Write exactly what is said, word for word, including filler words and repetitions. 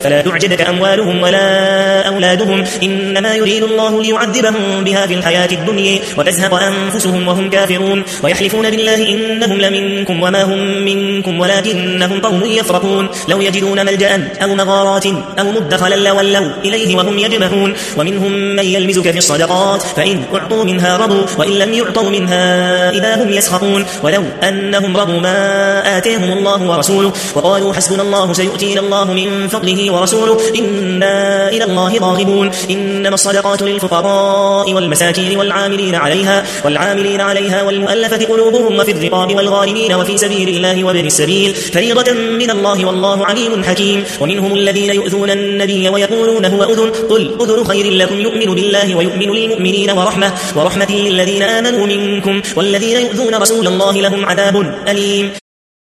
فلا تعجبك أموالهم ولا أولادهم إنما يريد الله ليعذبهم بها في الحياة الدنيا وتزهق أنفسهم وهم كافرون ويحلفون بالله إنهم لمنكم وما هم منكم ولكنهم قوم يفرقون لو يجدون ملجأ أو مغارات أو مدخلا لولوا إليه وهم يجمحون ومنهم من يلمزك في الصدقات فإن أعطوا منها رضوا وإن لم يعطوا منها إذا هم يسخطون ولو أنهم رضوا ما آتيهم الله ورسوله وقالوا حسبنا الله سيؤتينا الله من فضله ورسوله إنا إلى الله راغبون إنما الصدقات للفقراء والمساكين والعاملين عليها والعاملين عليها والمؤلفة قلوبهم وفي الرقاب والغارمين وفي سبيل الله وابن السبيل فريضة من الله والله عليم حكيم ومنهم الذين يؤذون النبي ويقولون هو أذن قل أذن خير لكم يؤمن بالله ويؤمن للمؤمنين ورحمة ورحمة للذين آمنوا منكم والذين يؤذون رسول الله لهم عذاب أليم